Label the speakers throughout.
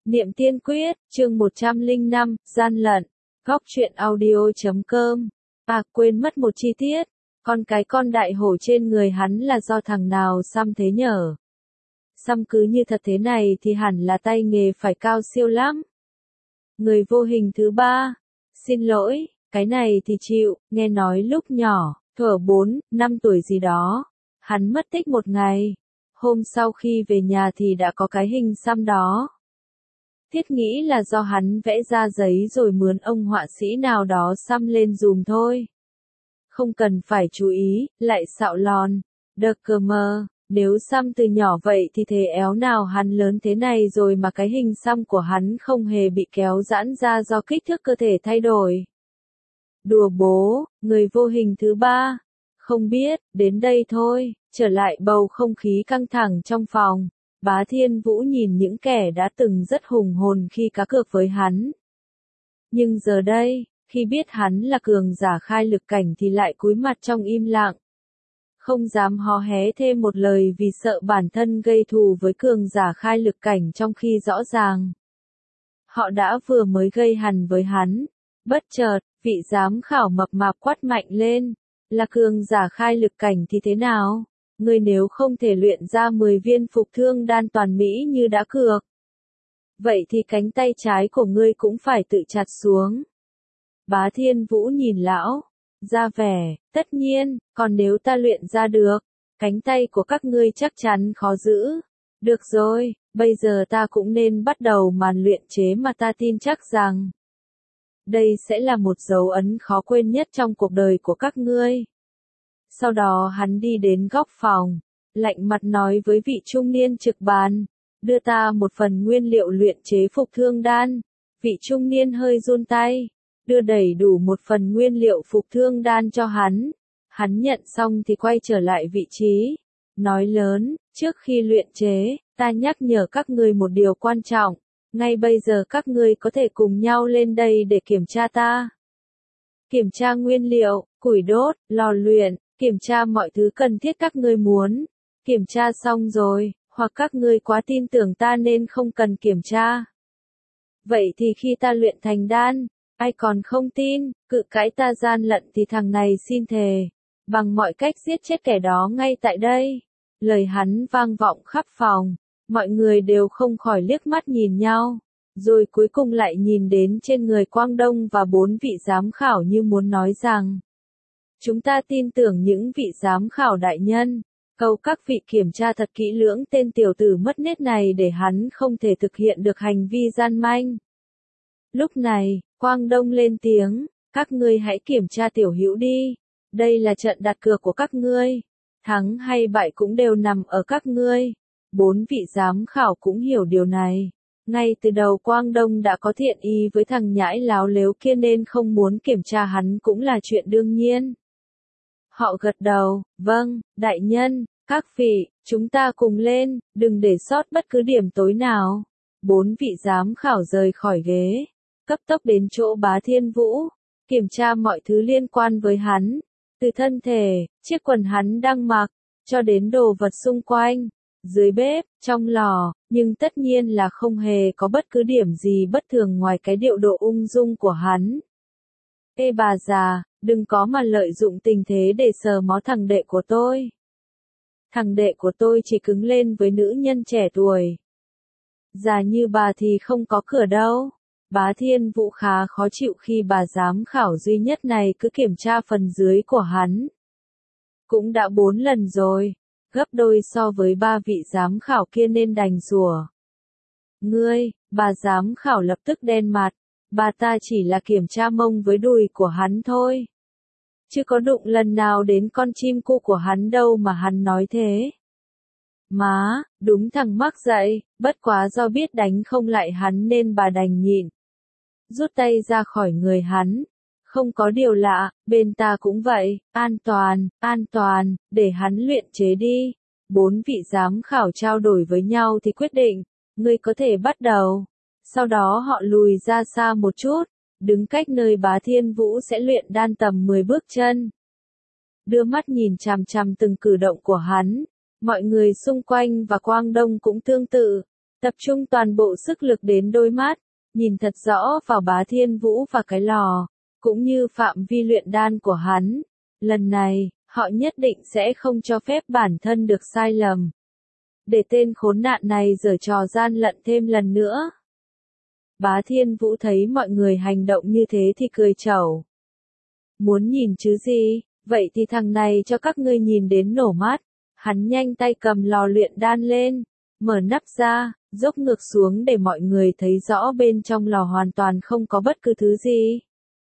Speaker 1: Niệm Tiên Quyết, chương 105, gian lận. Góc truyện audio.com. Quên mất một chi tiết. Con đại hổ trên người hắn là do thằng nào xăm thế nhở? Xăm cứ như thật thế này thì hẳn là tay nghề phải cao siêu lắm. Người vô hình thứ ba. Xin lỗi, cái này thì chịu, nghe nói lúc nhỏ, thuở 4, 5 tuổi gì đó. Hắn mất tích một ngày. Hôm sau khi về nhà thì đã có cái hình xăm đó. Thiết nghĩ là do hắn vẽ ra giấy rồi mướn ông họa sĩ nào đó xăm lên dùm thôi. Không cần phải chú ý, lại xạo lòn. Đờ cờ mờ, nếu xăm từ nhỏ vậy thì thế éo nào hắn lớn thế này rồi mà cái hình xăm của hắn không hề bị kéo giãn ra do kích thước cơ thể thay đổi. Đùa bố, người vô hình thứ ba. Không biết, đến đây thôi, trở lại bầu không khí căng thẳng trong phòng. Bá Thiên Vũ nhìn những kẻ đã từng rất hùng hồn khi cá cược với hắn. Nhưng giờ đây, khi biết hắn là cường giả khai lực cảnh thì lại cúi mặt trong im lặng. Không dám hó hé thêm một lời vì sợ bản thân gây thù với cường giả khai lực cảnh trong khi rõ ràng. Họ đã vừa mới gây hằn với hắn. Bất chợt, vị giám khảo mập mạp quát mạnh lên. Là cường giả khai lực cảnh thì thế nào? Ngươi nếu không thể luyện ra 10 viên phục thương đan toàn mỹ như đã cược. Vậy thì cánh tay trái của ngươi cũng phải tự chặt xuống. Bá Thiên Vũ nhìn lão, ra vẻ, tất nhiên, còn nếu ta luyện ra được, cánh tay của các ngươi chắc chắn khó giữ. Được rồi, bây giờ ta cũng nên bắt đầu màn luyện chế mà ta tin chắc rằng đây sẽ là một dấu ấn khó quên nhất trong cuộc đời của các ngươi. Sau đó hắn đi đến góc phòng, lạnh mặt nói với vị trung niên trực bàn, đưa ta một phần nguyên liệu luyện chế phục thương đan. Vị trung niên hơi run tay, đưa đầy đủ một phần nguyên liệu phục thương đan cho hắn. Hắn nhận xong thì quay trở lại vị trí, nói lớn, trước khi luyện chế, ta nhắc nhở các ngươi một điều quan trọng, ngay bây giờ các ngươi có thể cùng nhau lên đây để kiểm tra ta. Kiểm tra nguyên liệu, củi đốt, lò luyện. Kiểm tra mọi thứ cần thiết các ngươi muốn. Kiểm tra xong rồi, hoặc các ngươi quá tin tưởng ta nên không cần kiểm tra. Vậy thì khi ta luyện thành đan, ai còn không tin, cự cãi ta gian lận thì thằng này xin thề, bằng mọi cách giết chết kẻ đó ngay tại đây. Lời hắn vang vọng khắp phòng, mọi người đều không khỏi liếc mắt nhìn nhau, rồi cuối cùng lại nhìn đến trên người Quang Đông và 4 vị giám khảo như muốn nói rằng chúng ta tin tưởng những vị giám khảo đại nhân, cầu các vị kiểm tra thật kỹ lưỡng tên tiểu tử mất nết này để hắn không thể thực hiện được hành vi gian manh. Lúc này, Quang Đông lên tiếng, các ngươi hãy kiểm tra tiểu hữu đi, đây là trận đặt cược của các ngươi, thắng hay bại cũng đều nằm ở các ngươi. 4 vị giám khảo cũng hiểu điều này. Ngay từ đầu Quang Đông đã có thiện ý với thằng nhãi láo lếu kia nên không muốn kiểm tra hắn cũng là chuyện đương nhiên. Họ gật đầu, vâng, đại nhân, các vị, chúng ta cùng lên, đừng để sót bất cứ điểm tối nào. 4 vị giám khảo rời khỏi ghế, cấp tốc đến chỗ Bá Thiên Vũ, kiểm tra mọi thứ liên quan với hắn, từ thân thể, chiếc quần hắn đang mặc, cho đến đồ vật xung quanh, dưới bếp, trong lò, nhưng tất nhiên là không hề có bất cứ điểm gì bất thường ngoài cái điệu độ ung dung của hắn. Ê bà già, đừng có mà lợi dụng tình thế để sờ mó thằng đệ của tôi. Thằng đệ của tôi chỉ cứng lên với nữ nhân trẻ tuổi. Già như bà thì không có cửa đâu. Bá Thiên Vũ khá khó chịu khi bà giám khảo duy nhất này cứ kiểm tra phần dưới của hắn. Cũng đã 4 lần rồi, gấp đôi so với 3 vị giám khảo kia nên đành rủa. Ngươi, bà giám khảo lập tức đen mặt. Bà ta chỉ là kiểm tra mông với đùi của hắn thôi. Chứ có đụng lần nào đến con chim cu của hắn đâu mà hắn nói thế. Má, đúng thằng mắc dậy, bất quá do biết đánh không lại hắn nên bà đành nhịn. Rút tay ra khỏi người hắn. Không có điều lạ, bên ta cũng vậy, an toàn, để hắn luyện chế đi. 4 vị giám khảo trao đổi với nhau thì quyết định, ngươi có thể bắt đầu. Sau đó họ lùi ra xa một chút, đứng cách nơi Bá Thiên Vũ sẽ luyện đan tầm 10 bước chân. Đưa mắt nhìn chằm chằm từng cử động của hắn, mọi người xung quanh và Quang Đông cũng tương tự, Tập trung toàn bộ sức lực đến đôi mắt, nhìn thật rõ vào Bá Thiên Vũ và cái lò, cũng như phạm vi luyện đan của hắn. Lần này, họ nhất định sẽ không cho phép bản thân được sai lầm. Để tên khốn nạn này giở trò gian lận thêm lần nữa. Bá Thiên Vũ thấy mọi người hành động như thế thì cười trẩu. Muốn nhìn chứ gì, vậy thì thằng này cho các ngươi nhìn đến nổ mắt. Hắn nhanh tay cầm lò luyện đan lên, mở nắp ra, dốc ngược xuống để mọi người thấy rõ bên trong lò hoàn toàn không có bất cứ thứ gì.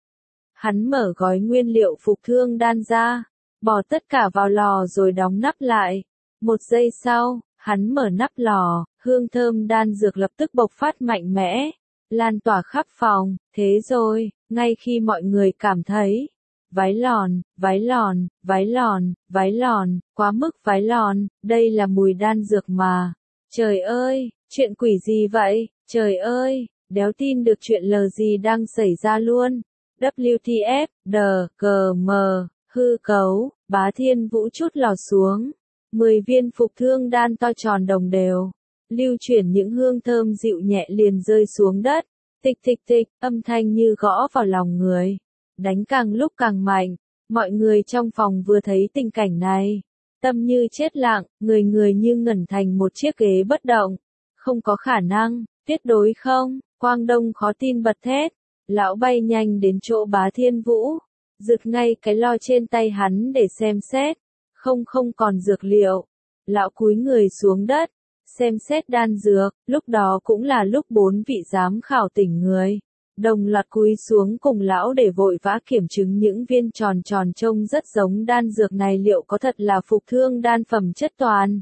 Speaker 1: Hắn mở gói nguyên liệu phục thương đan ra, bỏ tất cả vào lò rồi đóng nắp lại. Một giây sau, hắn mở nắp lò, hương thơm đan dược lập tức bộc phát mạnh mẽ, lan tỏa khắp phòng. Thế rồi, ngay khi mọi người cảm thấy váy lòn, váy lòn, váy lòn, váy lòn, quá mức váy lòn, đây là mùi đan dược mà. Trời ơi, chuyện quỷ gì vậy, trời ơi, đéo tin được chuyện lờ gì đang xảy ra luôn. WTF, DGM, hư cấu, Bá Thiên Vũ chút lò xuống. 10 viên phục thương đan to tròn đồng đều, lưu chuyển những hương thơm dịu nhẹ liền rơi xuống đất. Tịch tịch tịch, âm thanh như gõ vào lòng người. Đánh càng lúc càng mạnh, mọi người trong phòng vừa thấy tình cảnh này. Tâm như chết lặng, người người như ngẩn thành một chiếc ghế bất động. Không có khả năng, tuyệt đối không, Quang Đông khó tin bật thét. Lão bay nhanh đến chỗ Bá Thiên Vũ, giựt ngay cái lo trên tay hắn để xem xét. Không còn dược liệu. Lão cúi người xuống đất, xem xét đan dược, lúc đó cũng là lúc 4 vị giám khảo tỉnh người. Đồng loạt cúi xuống cùng lão để vội vã kiểm chứng những viên tròn tròn trông rất giống đan dược này liệu có thật là phục thương đan phẩm chất toàn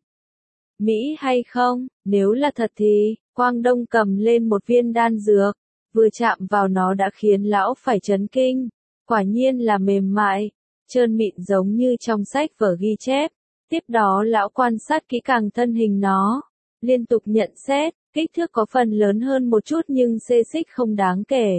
Speaker 1: Mỹ hay không. Nếu là thật thì, Quang Đông cầm lên một viên đan dược, vừa chạm vào nó đã khiến lão phải chấn kinh. Quả nhiên là mềm mại, trơn mịn giống như trong sách vở ghi chép. Tiếp đó lão quan sát kỹ càng thân hình nó, liên tục nhận xét, kích thước có phần lớn hơn một chút nhưng xê xích không đáng kể.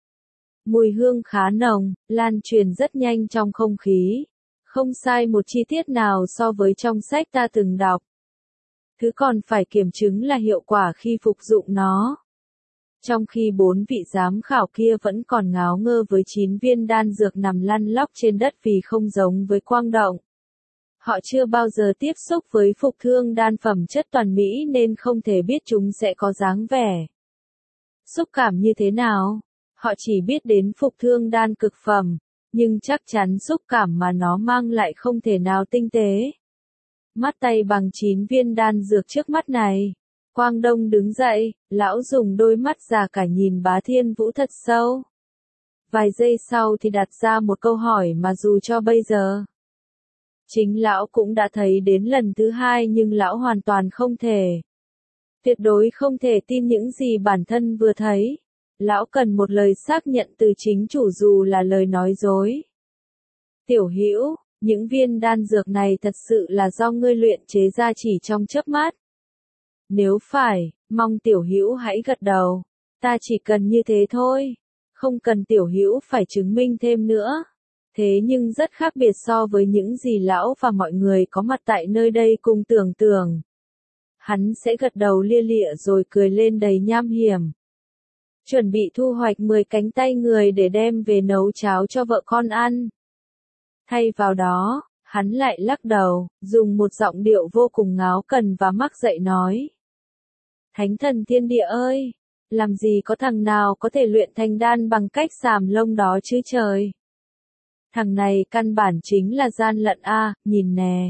Speaker 1: Mùi hương khá nồng, lan truyền rất nhanh trong không khí. Không sai một chi tiết nào so với trong sách ta từng đọc. Thứ còn phải kiểm chứng là hiệu quả khi phục dụng nó. Trong khi 4 vị giám khảo kia vẫn còn ngáo ngơ với 9 viên đan dược nằm lăn lóc trên đất vì không giống với Quang Động. Họ chưa bao giờ tiếp xúc với phục thương đan phẩm chất toàn Mỹ nên không thể biết chúng sẽ có dáng vẻ xúc cảm như thế nào. Họ chỉ biết đến phục thương đan cực phẩm, nhưng chắc chắn xúc cảm mà nó mang lại không thể nào tinh tế. Mắt tay bằng 9 viên đan dược trước mắt này. Quang Đông đứng dậy, lão dùng đôi mắt già cả nhìn Bá Thiên Vũ thật sâu. Vài giây sau thì đặt ra một câu hỏi mà dù cho bây giờ chính lão cũng đã thấy đến lần thứ hai nhưng lão hoàn toàn không thể. Tuyệt đối không thể tin những gì bản thân vừa thấy. Lão cần một lời xác nhận từ chính chủ dù là lời nói dối. Tiểu Hữu, những viên đan dược này thật sự là do ngươi luyện chế ra chỉ trong chớp mắt. Nếu phải, mong Tiểu Hữu hãy gật đầu. Ta chỉ cần như thế thôi. Không cần Tiểu Hữu phải chứng minh thêm nữa. Thế nhưng rất khác biệt so với những gì lão và mọi người có mặt tại nơi đây cùng tưởng tượng. Hắn sẽ gật đầu lia lịa rồi cười lên đầy nham hiểm. Chuẩn bị thu hoạch 10 cánh tay người để đem về nấu cháo cho vợ con ăn. Thay vào đó, hắn lại lắc đầu, dùng một giọng điệu vô cùng ngáo cần và mắc dậy nói. Thánh thần thiên địa ơi! Làm gì có thằng nào có thể luyện thành đan bằng cách xàm lông đó chứ trời? Thằng này căn bản chính là gian lận a, nhìn nè.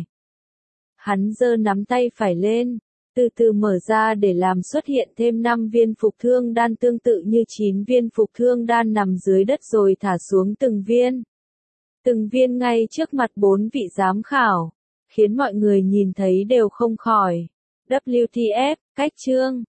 Speaker 1: Hắn giơ nắm tay phải lên, từ từ mở ra để làm xuất hiện thêm 5 viên phục thương đan tương tự như 9 viên phục thương đan nằm dưới đất rồi thả xuống từng viên. Từng viên ngay trước mặt 4 vị giám khảo, khiến mọi người nhìn thấy đều không khỏi. WTF, cách chương.